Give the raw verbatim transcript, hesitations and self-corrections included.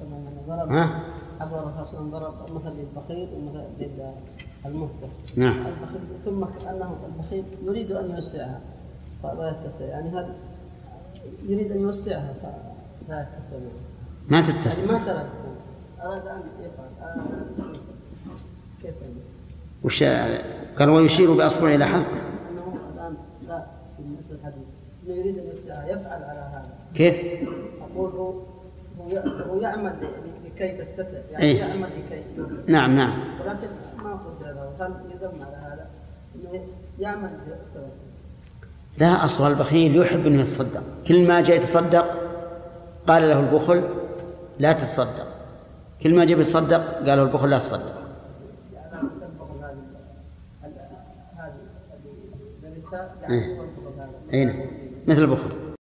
ضرب ها؟ أقول الرسول ضرب مثل للبخيل ومثل للمهتس. نعم. البخيل ثم كأنه البخيل يريد أن يوسعها فلا يتسع، يعني هل يريد أن يوسعها فلا يتسع ما تتسع، يعني ما ترك، أراد أن يفعل كيف يعني؟ وش قال ويشير بأصبعه إلى حلقه؟ أنه الآن لا في مثل الحديث أنه يريد أن يوسعها يفعل على هذا. كيف؟ أقول هو هو يعمل لكي تتسع، يعني إيه؟ يعمل لكي. نعم نعم. ولكن ما قلت له هل يذم على هذا انه يعمل بالسبب؟ لا، أصل البخيل يحب أن يتصدق، كل ما جاء يتصدق قال له البخل لا تتصدق، كل ما جاء يتصدق قال له البخل لا تصدق. يعني البخل هذه هذه هذه الرسالة يعني هو البخل هذا. أين مثل البخل.